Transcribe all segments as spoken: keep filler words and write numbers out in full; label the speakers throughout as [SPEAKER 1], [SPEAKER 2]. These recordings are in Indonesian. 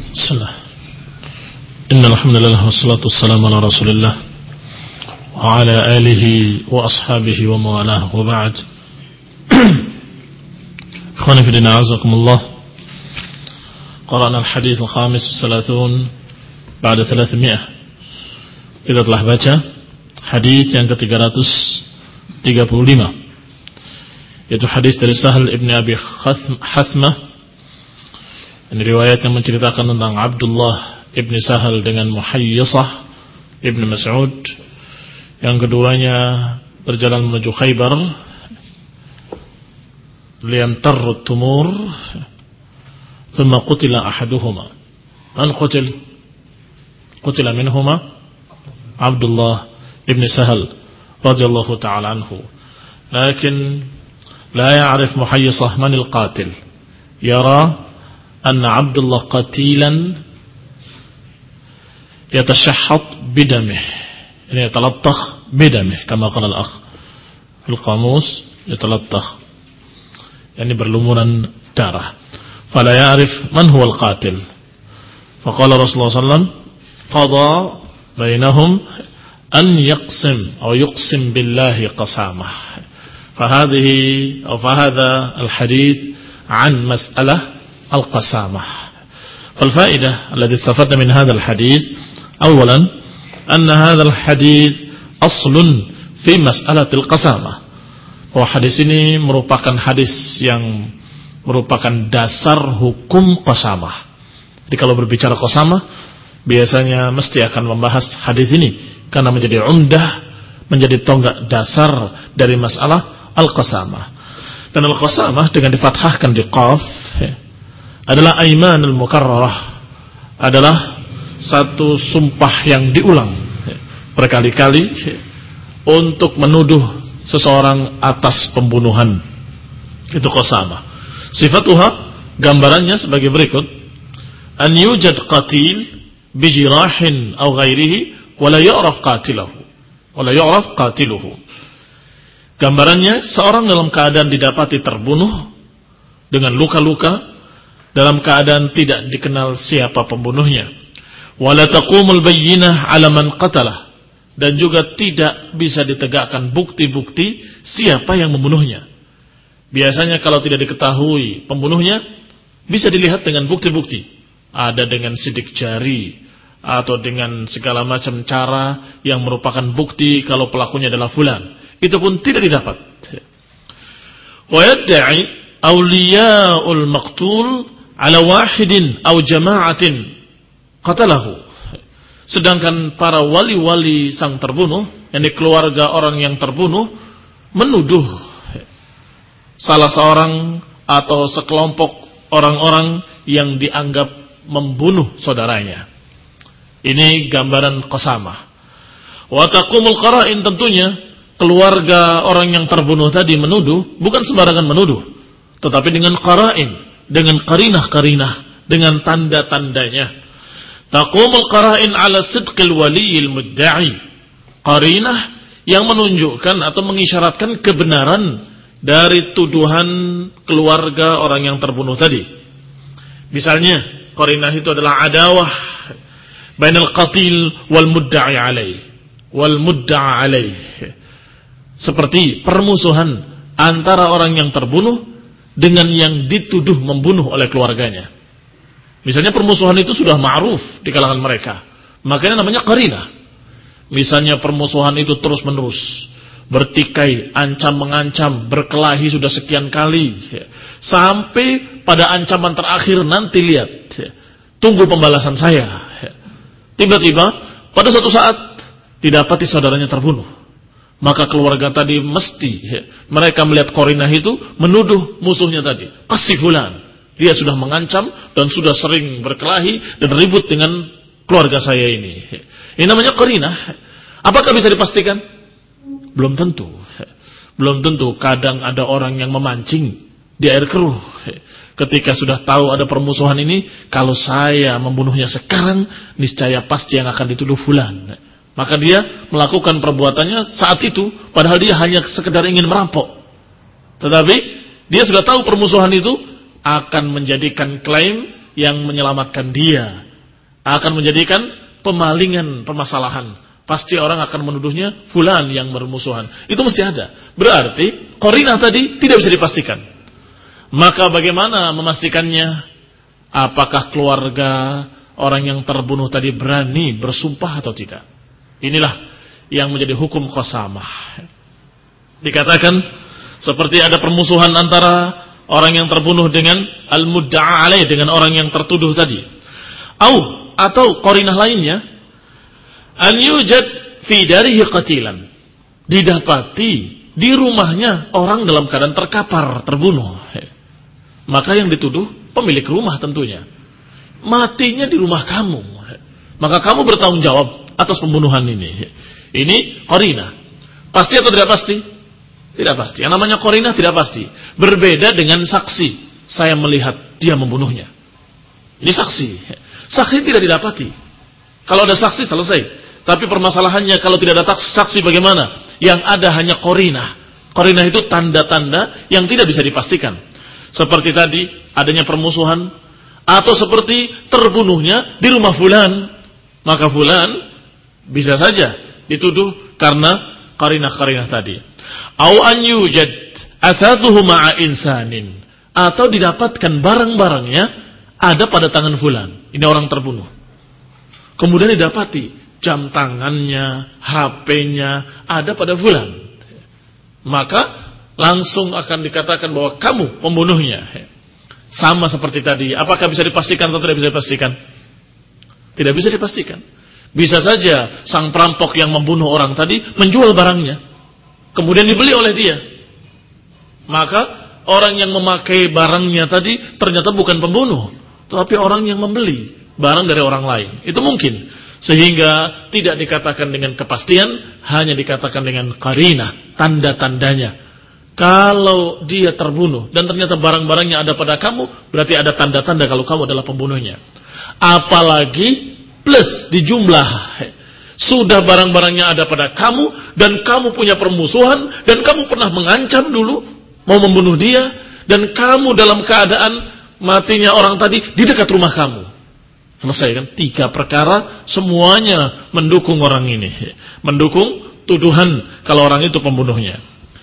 [SPEAKER 1] Bismillah. Innal hamdalillah wassalatu wassalamu ala Rasulillah wa ala alihi wa ashabihi wa mawalah wa ba'd. Ikhwani fi din, a'azakumullah. Qara'na al-hadits al-khamis thalathun ba'da thalathmi'ah. Kita telah baca hadis yang ke tiga ratus tiga puluh lima, yaitu hadis dari Sahal ibn Abi Hathmah. Ini riwayat yang menceritakan tentang Abdullah ibn Sahal dengan Muhayyisah ibn Mas'ud. Yang keduanya berjalan menuju Khaybar liyamtarru tumur, thumma qutila ahaduhuma. Man qutil? Qutila minhuma Abdullah ibn Sahal radhiyallahu ta'ala anhu. Lakin la ya'rif Muhayyisah man al-qatil. Yara أن عبد الله قتيلا يتشحط بدمه، يعني يتلطخ بدمه كما قال الأخ في القاموس، يتلطخ يعني berlumuran darah. فلا يعرف من هو القاتل. فقال رسول الله صلى الله عليه وسلم قضى بينهم أن يقسم أو يقسم بالله قسامة. فهذه أو فهذا الحديث عن مسألة القسامة. فالفائدة التي استفدنا من هذا الحديث أولا أن هذا الحديث أصل في مسألة القسامة. Bahwa hadis ini merupakan hadis yang merupakan dasar hukum qasamah. Jadi kalau berbicara qasamah biasanya mesti akan membahas hadis ini karena menjadi umdah, menjadi tonggak dasar dari masalah al-qasamah. Dan al-qasamah dengan difathahkan di qaf adalah aimanul mukarrarah, adalah satu sumpah yang diulang berkali-kali untuk menuduh seseorang atas pembunuhan. Itu qasamah. Sifatuha, gambarannya sebagai berikut: an yujad qatil bijirahin aw ghairihi wa la yu'raf qatiluhu wa la yu'raf qatiluhu. Gambarannya, seorang dalam keadaan didapati terbunuh dengan luka-luka, dalam keadaan tidak dikenal siapa pembunuhnya. Wala taqumul bayyinah 'ala man qatalah, dan juga tidak bisa ditegakkan bukti-bukti siapa yang membunuhnya. Biasanya kalau tidak diketahui pembunuhnya, bisa dilihat dengan bukti-bukti. Ada dengan sidik jari atau dengan segala macam cara yang merupakan bukti kalau pelakunya adalah fulan. Itu pun tidak didapat. Wa yad'i awliya'ul maqtul ala wahidin aw jama'atin qatalahu. Sedangkan para wali-wali sang terbunuh, yakni keluarga orang yang terbunuh, menuduh salah seorang atau sekelompok orang-orang yang dianggap membunuh saudaranya. Ini gambaran qasamah. Wa taqumul qara'in, tentunya keluarga orang yang terbunuh tadi menuduh bukan sembarangan menuduh, tetapi dengan qara'in, dengan qarinah-qarinah, dengan tanda-tandanya. Taqumul qara'in ala sidqil waliyil mudda'i. Qarinah yang menunjukkan atau mengisyaratkan kebenaran dari tuduhan keluarga orang yang terbunuh tadi. Misalnya, qarinah itu adalah adawah bainal qatil wal mudda'i alaih wal mudda'a alaih. Seperti permusuhan antara orang yang terbunuh dengan yang dituduh membunuh oleh keluarganya. Misalnya permusuhan itu sudah ma'ruf di kalangan mereka, makanya namanya qarinah. Misalnya permusuhan itu terus menerus, bertikai, ancam-mengancam, berkelahi sudah sekian kali, sampai pada ancaman terakhir, nanti lihat, tunggu pembalasan saya. Tiba-tiba pada suatu saat didapati saudaranya terbunuh. Maka keluarga tadi mesti mereka melihat qarinah itu menuduh musuhnya tadi. Qasi fulan, dia sudah mengancam dan sudah sering berkelahi dan ribut dengan keluarga saya ini. Ini namanya qarinah. Apakah bisa dipastikan? Belum tentu. Belum tentu. Kadang ada orang yang memancing di air keruh. Ketika sudah tahu ada permusuhan ini, kalau saya membunuhnya sekarang, niscaya pasti yang akan dituduh fulan. Maka dia melakukan perbuatannya saat itu, padahal dia hanya sekedar ingin merampok. Tetapi dia sudah tahu permusuhan itu akan menjadikan klaim yang menyelamatkan dia, akan menjadikan pemalingan permasalahan. Pasti orang akan menuduhnya fulan yang bermusuhan. Itu mesti ada. Berarti qarinah tadi tidak bisa dipastikan. Maka bagaimana memastikannya? Apakah keluarga orang yang terbunuh tadi berani bersumpah atau tidak? Inilah yang menjadi hukum qasamah. Dikatakan seperti ada permusuhan antara orang yang terbunuh dengan al-mudda'a alaih, dengan orang yang tertuduh tadi. Au, atau qarinah lainnya, an yujad fi darihi qatilan, didapati di rumahnya orang dalam keadaan terkapar, terbunuh. Maka yang dituduh pemilik rumah tentunya. Matinya di rumah kamu. Maka kamu bertanggung jawab atas pembunuhan ini. Ini qarinah. Pasti atau tidak pasti? Tidak pasti. Yang namanya qarinah tidak pasti. Berbeda dengan saksi. Saya melihat dia membunuhnya. Ini saksi. Saksi tidak didapati. Kalau ada saksi selesai. Tapi permasalahannya kalau tidak ada saksi bagaimana? Yang ada hanya qarinah. Qarinah itu tanda-tanda yang tidak bisa dipastikan. Seperti tadi adanya permusuhan, atau seperti terbunuhnya di rumah fulan. Maka fulan bisa saja dituduh karena qarinah-qarinah tadi. Au an yujad athathuhu ma'a insanin, atau didapatkan barang-barangnya ada pada tangan fulan. Ini orang terbunuh. Kemudian didapati jam tangannya, H P-nya ada pada fulan. Maka langsung akan dikatakan bahwa kamu pembunuhnya. Sama seperti tadi. Apakah bisa dipastikan atau tidak bisa dipastikan? Tidak bisa dipastikan. Bisa saja sang perampok yang membunuh orang tadi menjual barangnya, kemudian dibeli oleh dia. Maka orang yang memakai barangnya tadi ternyata bukan pembunuh, tetapi orang yang membeli barang dari orang lain. Itu mungkin. Sehingga tidak dikatakan dengan kepastian, hanya dikatakan dengan qarinah, tanda-tandanya. Kalau dia terbunuh dan ternyata barang-barangnya ada pada kamu, berarti ada tanda-tanda kalau kamu adalah pembunuhnya. Apalagi plus di jumlah, sudah barang-barangnya ada pada kamu dan kamu punya permusuhan dan kamu pernah mengancam dulu mau membunuh dia, dan kamu dalam keadaan matinya orang tadi di dekat rumah kamu. Selesai kan? Tiga perkara semuanya mendukung orang ini, mendukung tuduhan kalau orang itu pembunuhnya.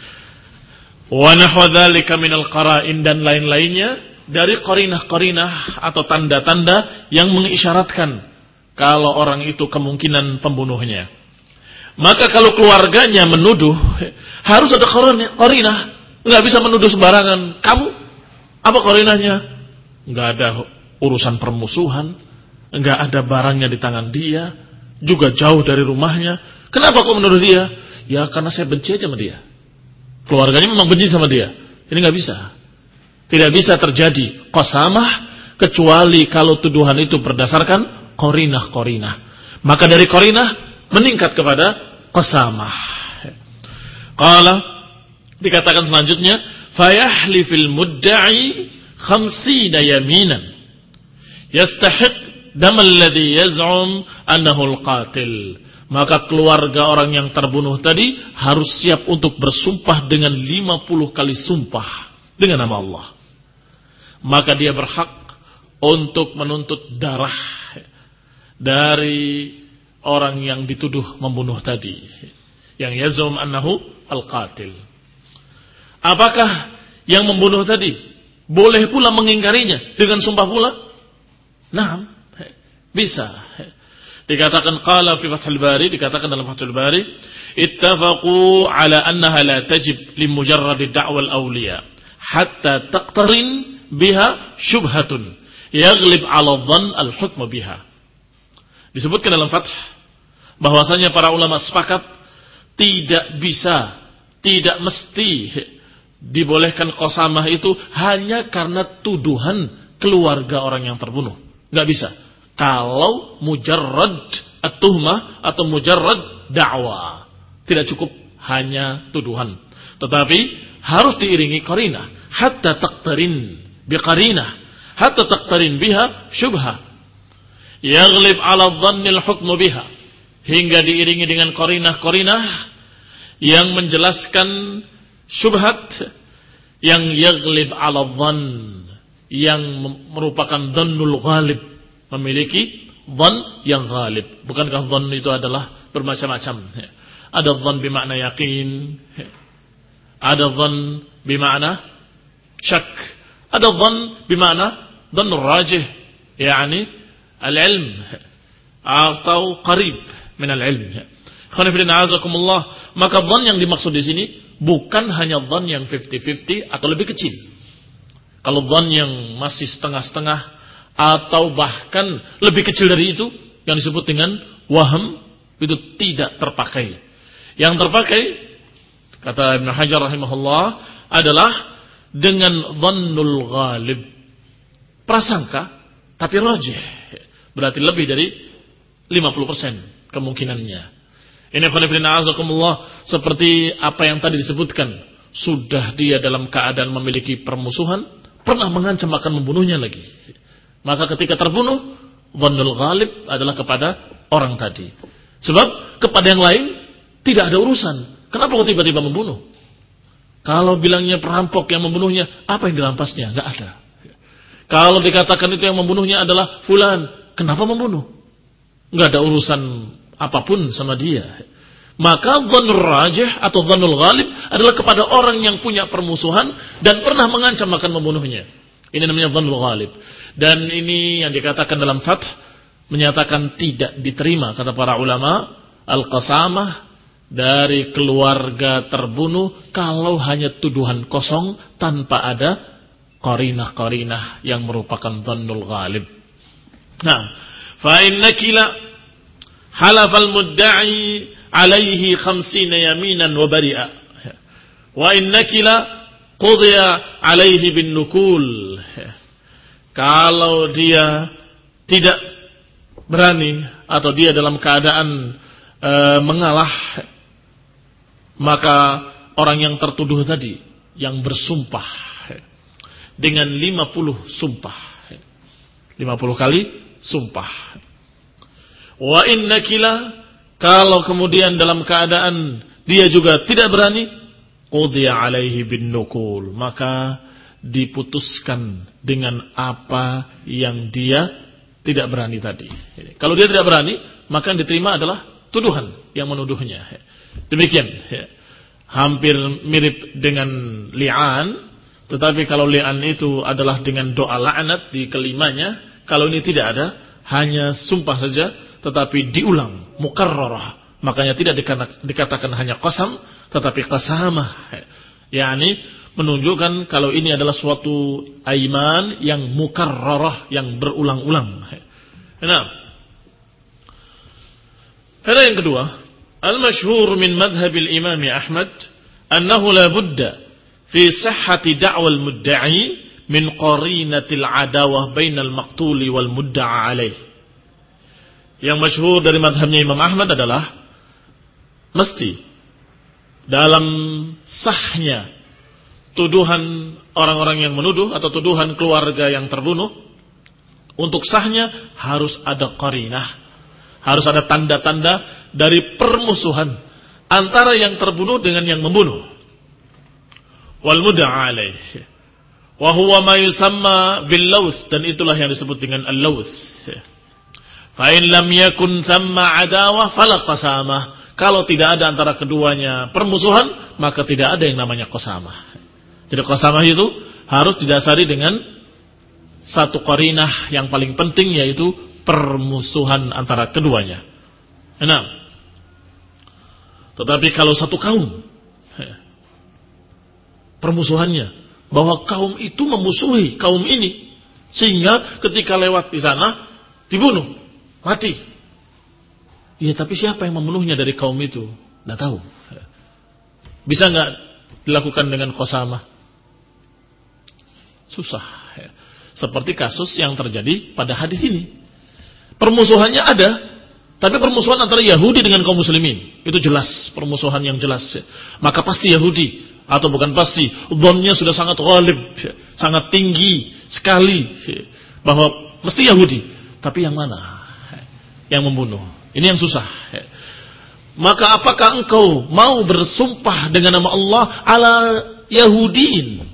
[SPEAKER 1] Wa nahwa dzalika minal qara'in, dan lain-lainnya dari qarinah-qarinah atau tanda-tanda yang mengisyaratkan kalau orang itu kemungkinan pembunuhnya. Maka kalau keluarganya menuduh, harus ada qarinah. Enggak bisa menuduh sembarangan. Kamu apa qarinahnya? Enggak ada urusan permusuhan, enggak ada barangnya di tangan dia, juga jauh dari rumahnya. Kenapa kok menuduh dia? Ya karena saya benci aja sama dia. Keluarganya memang benci sama dia. Ini nggak bisa. Tidak bisa terjadi qasamah kecuali kalau tuduhan itu berdasarkan qarinah-qarinah. Maka dari qarinah meningkat kepada qasamah. Qala, dikatakan selanjutnya, fayahlifil mudda'i khamsina yaminan yastahiq damal ladzi yaz'um annahu al-qatil. Maka keluarga orang yang terbunuh tadi harus siap untuk bersumpah dengan lima puluh kali sumpah dengan nama Allah. Maka dia berhak untuk menuntut darah dari orang yang dituduh membunuh tadi, yang yazum annahu al-qatil. Apakah yang membunuh tadi boleh pula mengingkarinya dengan sumpah pula? Nah, bisa. Dikatakan qala fi Fathul Bari, dikatakan dalam Fathul Bari, ittafaqu ala annaha la tajib li mujarrad da'wal awliya hatta taqtarin biha syubhatun yaghlib 'ala dhann al-hukm biha. Disebutkan dalam Fath bahwasanya para ulama sepakat tidak bisa, tidak mesti dibolehkan qasamah itu hanya karena tuduhan keluarga orang yang terbunuh. Enggak bisa. Kalau mujarrad at-tuhmah atau mujarrad da'wa, tidak cukup hanya tuduhan, tetapi harus diiringi qarinah, hatta taqtarin biqarinah, hatta taqtarin biha syubhah yaghlib 'ala dhannil hukm biha, hingga diiringi dengan qarinah-qarinah yang menjelaskan syubhat yang yaghlib 'ala dhann, yang merupakan dhannul ghalib, memiliki dhann yang ghalib. Bukankah dhann itu adalah bermacam-macam? Ada dhann bermakna yakin, ada dhann bermakna syak, ada dhann bermakna dhannur rajih, yakni al-ilm atau qarib min al-ilm. Khonifidina azakumullah. Maka dhann yang dimaksud di sini bukan hanya dhann yang fifty-fifty atau lebih kecil. Kalau dhann yang masih setengah-setengah atau bahkan lebih kecil dari itu, yang disebut dengan waham, itu tidak terpakai. Yang terpakai, kata Ibn Hajar rahimahullah, adalah dengan dhannul ghalib, prasangka tapi rajih, berarti lebih dari lima puluh persen kemungkinannya. Ini khonifidina azakumullah, seperti apa yang tadi disebutkan, sudah dia dalam keadaan memiliki permusuhan, pernah mengancam akan membunuhnya lagi. Maka ketika terbunuh, dhannul ghalib adalah kepada orang tadi. Sebab kepada yang lain tidak ada urusan. Kenapa kok tiba-tiba membunuh? Kalau bilangnya perampok yang membunuhnya, apa yang dirampasnya? Enggak ada. Kalau dikatakan itu yang membunuhnya adalah fulan, kenapa membunuh? Enggak ada urusan apapun sama dia. Maka dhannur rajih atau dhannul ghalib adalah kepada orang yang punya permusuhan dan pernah mengancam akan membunuhnya. Ini namanya dhannul ghalib. Dan ini yang dikatakan dalam Fath, menyatakan tidak diterima kata para ulama al-qasamah dari keluarga terbunuh kalau hanya tuduhan kosong tanpa ada qarinah-qarinah yang merupakan dhannul ghalib. Nah, fa innakila halafal mudda'i alaihi khamsina yaminan wa bari'a wa innakila qudiya alaihi bin nukul. Kalau dia tidak berani atau dia dalam keadaan e, mengalah, maka orang yang tertuduh tadi yang bersumpah dengan lima puluh sumpah, lima puluh kali sumpah. Wa innakila, kalau kemudian dalam keadaan dia juga tidak berani, qudiya alaihi bin nukul, maka diputuskan dengan apa yang dia tidak berani tadi. Kalau dia tidak berani, maka yang diterima adalah tuduhan yang menuduhnya. Demikian. Hampir mirip dengan li'an, tetapi kalau li'an itu adalah dengan doa laknat di kelimanya, kalau ini tidak ada, hanya sumpah saja, tetapi diulang, mukarrarah. Makanya tidak dikatakan hanya qasam, tetapi qasamah. yakni menunjukkan kalau ini adalah suatu aiman yang mukarrarah, yang berulang-ulang. Nah, ada yang kedua, al-masyhur min madhhab al-Imam Ahmad annahu la budda fi sihhati da'wa al-mudda'i min qarinati al-adawah bainal maqtuli wal mudda'a alaih. Yang masyhur dari madhabnya Imam Ahmad adalah mesti dalam sahnya tuduhan orang-orang yang menuduh atau tuduhan keluarga yang terbunuh, untuk sahnya harus ada qarinah, harus ada tanda-tanda dari permusuhan antara yang terbunuh dengan yang membunuh. Wal mudda'a alaih wa huwa ma yusamma bil laws, dan itulah yang disebut dengan al-laws. Fa in lam yakun thamma adawah fala qasamah. Kalau tidak ada antara keduanya permusuhan, maka tidak ada yang namanya qasamah. Jadi qasamah itu harus didasari dengan satu qarinah yang paling penting, yaitu permusuhan antara keduanya. Nah, tetapi kalau satu kaum permusuhannya bahwa kaum itu memusuhi kaum ini, sehingga ketika lewat di sana dibunuh, mati. Ya, tapi siapa yang membunuhnya dari kaum itu? Nggak tahu. Bisa nggak dilakukan dengan qasamah? Susah. Seperti kasus yang terjadi pada hadis ini. Permusuhannya ada, tapi permusuhan antara Yahudi dengan kaum muslimin. Itu jelas, permusuhan yang jelas. Maka pasti Yahudi, atau bukan pasti, dhonnya sudah sangat ghalib, sangat tinggi sekali, bahwa mesti Yahudi. Tapi yang mana yang membunuh? Ini yang susah. Maka apakah engkau mau bersumpah dengan nama Allah ala Yahudin,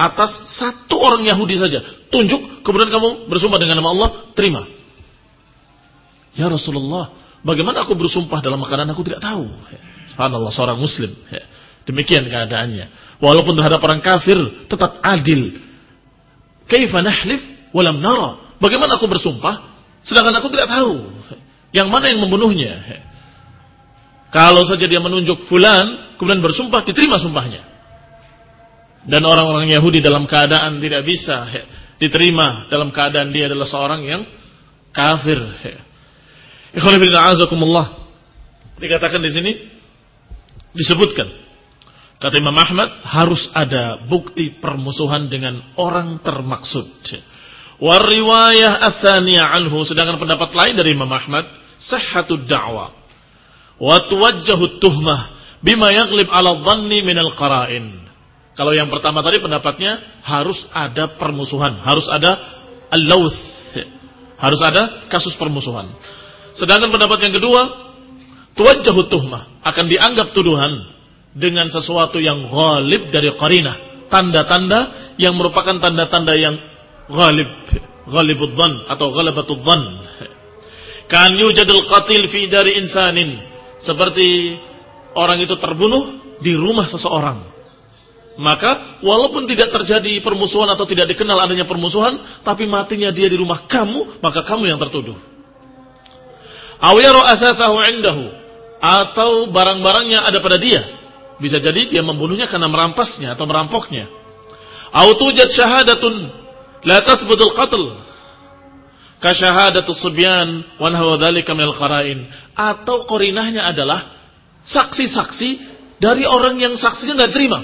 [SPEAKER 1] atas satu orang Yahudi saja. Tunjuk, kemudian kamu bersumpah dengan nama Allah, terima. Ya Rasulullah, bagaimana aku bersumpah dalam keadaan aku tidak tahu? Subhanallah, seorang muslim. Demikian keadaannya. Walaupun terhadap orang kafir, tetap adil. Kaifa nahlif walam nara? Bagaimana aku bersumpah, sedangkan aku tidak tahu yang mana yang membunuhnya? Kalau saja dia menunjuk fulan, kemudian bersumpah, diterima sumpahnya. Dan orang-orang Yahudi dalam keadaan tidak bisa diterima dalam keadaan dia adalah seorang yang kafir. Ikhwan fillah azakumullah. Dikatakan di sini disebutkan kata Imam Ahmad harus ada bukti permusuhan dengan orang termaksud. Wa riwayah ats-tsaniyah anhu, sedangkan pendapat lain dari Imam Ahmad, sihhatud da'wa wa tuwajjahu tuhmah bima yaghlib 'ala dhanni minal qara'in. Kalau yang pertama tadi pendapatnya harus ada permusuhan, harus ada al-lawth, harus ada kasus permusuhan. Sedangkan pendapat yang kedua, tuwajjahu tuhmah, akan dianggap tuduhan dengan sesuatu yang ghalib dari qarinah, tanda-tanda yang merupakan tanda-tanda yang ghalib, ghalibud dhann atau ghalabatud dhann. Kan yujadul qatil fi dari insanin, seperti orang itu terbunuh di rumah seseorang. Maka walaupun tidak terjadi permusuhan atau tidak dikenal adanya permusuhan, tapi matinya dia di rumah kamu, maka kamu yang tertuduh. Aw yara athathahu 'indahu, atau barang-barangnya ada pada dia. Bisa jadi dia membunuhnya karena merampasnya atau merampoknya. Aw tujad syahadatun la tathbutul qatl ka syahadatus subyan wa nahwa dzalika minal qara'in, atau qarinahnya adalah saksi-saksi dari orang yang saksinya enggak terima.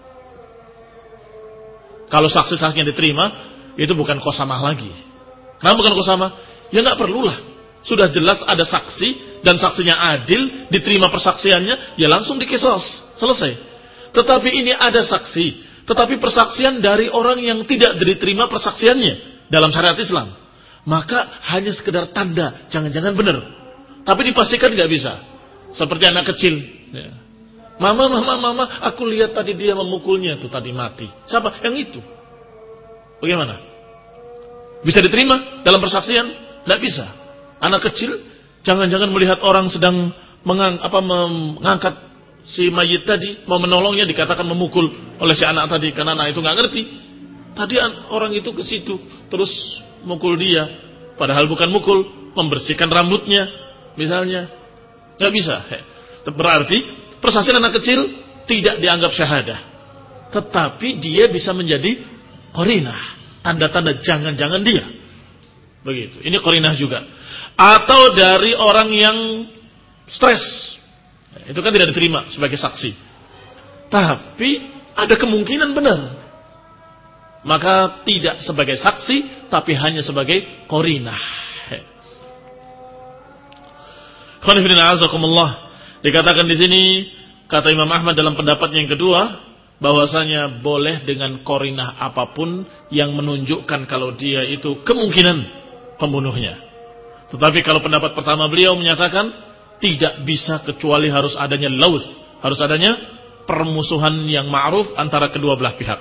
[SPEAKER 1] Kalau saksi-saksinya diterima, itu bukan qasamah lagi. Kenapa bukan qasamah? Ya enggak perlulah. Sudah jelas ada saksi dan saksinya adil, diterima persaksiannya, ya langsung dikisos, selesai. Tetapi ini ada saksi, tetapi persaksian dari orang yang tidak diterima persaksiannya dalam syariat Islam. Maka hanya sekedar tanda, jangan-jangan benar. Tapi dipastikan nggak bisa. Seperti anak kecil. Ya. Mama, mama, mama, aku lihat tadi dia memukulnya tuh tadi mati. Siapa? Yang itu. Bagaimana? Bisa diterima dalam persaksian? Nggak bisa. Anak kecil jangan-jangan melihat orang sedang mengang, apa, mengangkat si mayit tadi, mau menolongnya, dikatakan memukul oleh si anak tadi, karena anak itu nggak ngerti. Tadi orang itu ke situ terus mukul dia, padahal bukan mukul, membersihkan rambutnya misalnya. Nggak bisa. Berarti persaksian anak kecil tidak dianggap syahadah, tetapi dia bisa menjadi qarinah, tanda-tanda jangan-jangan dia. Begitu. Ini qarinah juga. Atau dari orang yang stres, itu kan tidak diterima sebagai saksi, tapi ada kemungkinan benar, maka tidak sebagai saksi, tapi hanya sebagai qarinah. Khonifidina azakumullah. Dikatakan di sini, kata Imam Ahmad dalam pendapatnya yang kedua, bahwasanya boleh dengan qarinah apapun yang menunjukkan kalau dia itu kemungkinan pembunuhnya. Tetapi kalau pendapat pertama beliau menyatakan tidak bisa kecuali harus adanya lawth, harus adanya permusuhan yang ma'ruf antara kedua belah pihak.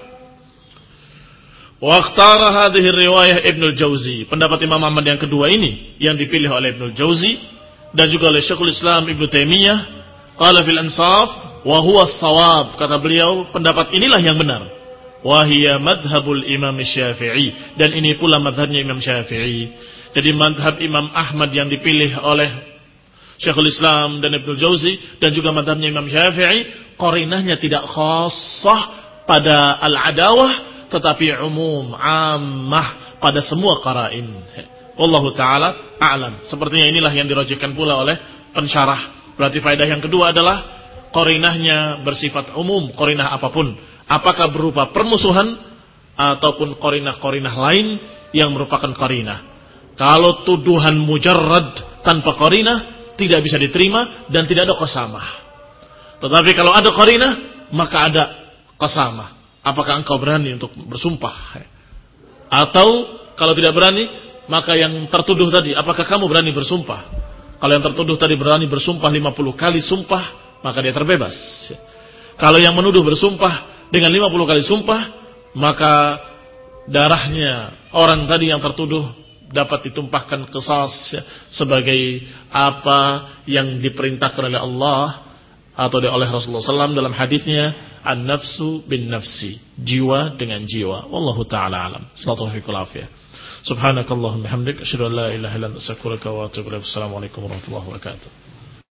[SPEAKER 1] Wa ikhtara hadhihi riwayah Ibnu Jauzi. Pendapat Imam Ahmad yang kedua ini yang dipilih oleh Ibnu Jauzi dan juga oleh Syekhul Islam Ibnu Taimiyah, qala fil Ansaf wa huwa as-shawab. Kata beliau, pendapat inilah yang benar. Wa hiya madhhabul Imam Syafi'i, dan ini pula madhabnya Imam Syafi'i. Jadi madhab Imam Ahmad yang dipilih oleh Syekhul Islam dan Ibnu Jauzi dan juga madhabnya Imam Syafi'i, qarinahnya tidak khassah pada al-adawah, tetapi umum, ammah pada semua qara'in. Wallahu ta'ala a'lam. Sepertinya inilah yang dirajihkan pula oleh pensyarah. Berarti faedah yang kedua adalah qarinahnya bersifat umum, qarinah apapun. Apakah berupa permusuhan ataupun qarinah-qarinah lain yang merupakan qarinah. Kalau tuduhan mujarrad tanpa qarinah tidak bisa diterima dan tidak ada qasamah. Tetapi kalau ada qarinah maka ada qasamah. Apakah engkau berani untuk bersumpah? Atau kalau tidak berani, maka yang tertuduh tadi, apakah kamu berani bersumpah? Kalau yang tertuduh tadi berani bersumpah lima puluh kali sumpah, maka dia terbebas. Kalau yang menuduh bersumpah dengan lima puluh kali sumpah, maka darahnya orang tadi yang tertuduh dapat ditumpahkan qisas sebagai apa yang diperintahkan oleh Allah atau oleh Rasulullah sallallahu alaihi wasallam dalam hadisnya, an-nafsu bin nafsi, jiwa dengan jiwa. Wallahu taala alam. Sallallahu alaihi wasallam. Subhanakallahumma hamdika asyhadu an la ilaha illa anta astaghfiruka wa atubu ilaik. Assalamualaikum warahmatullahi wabarakatuh.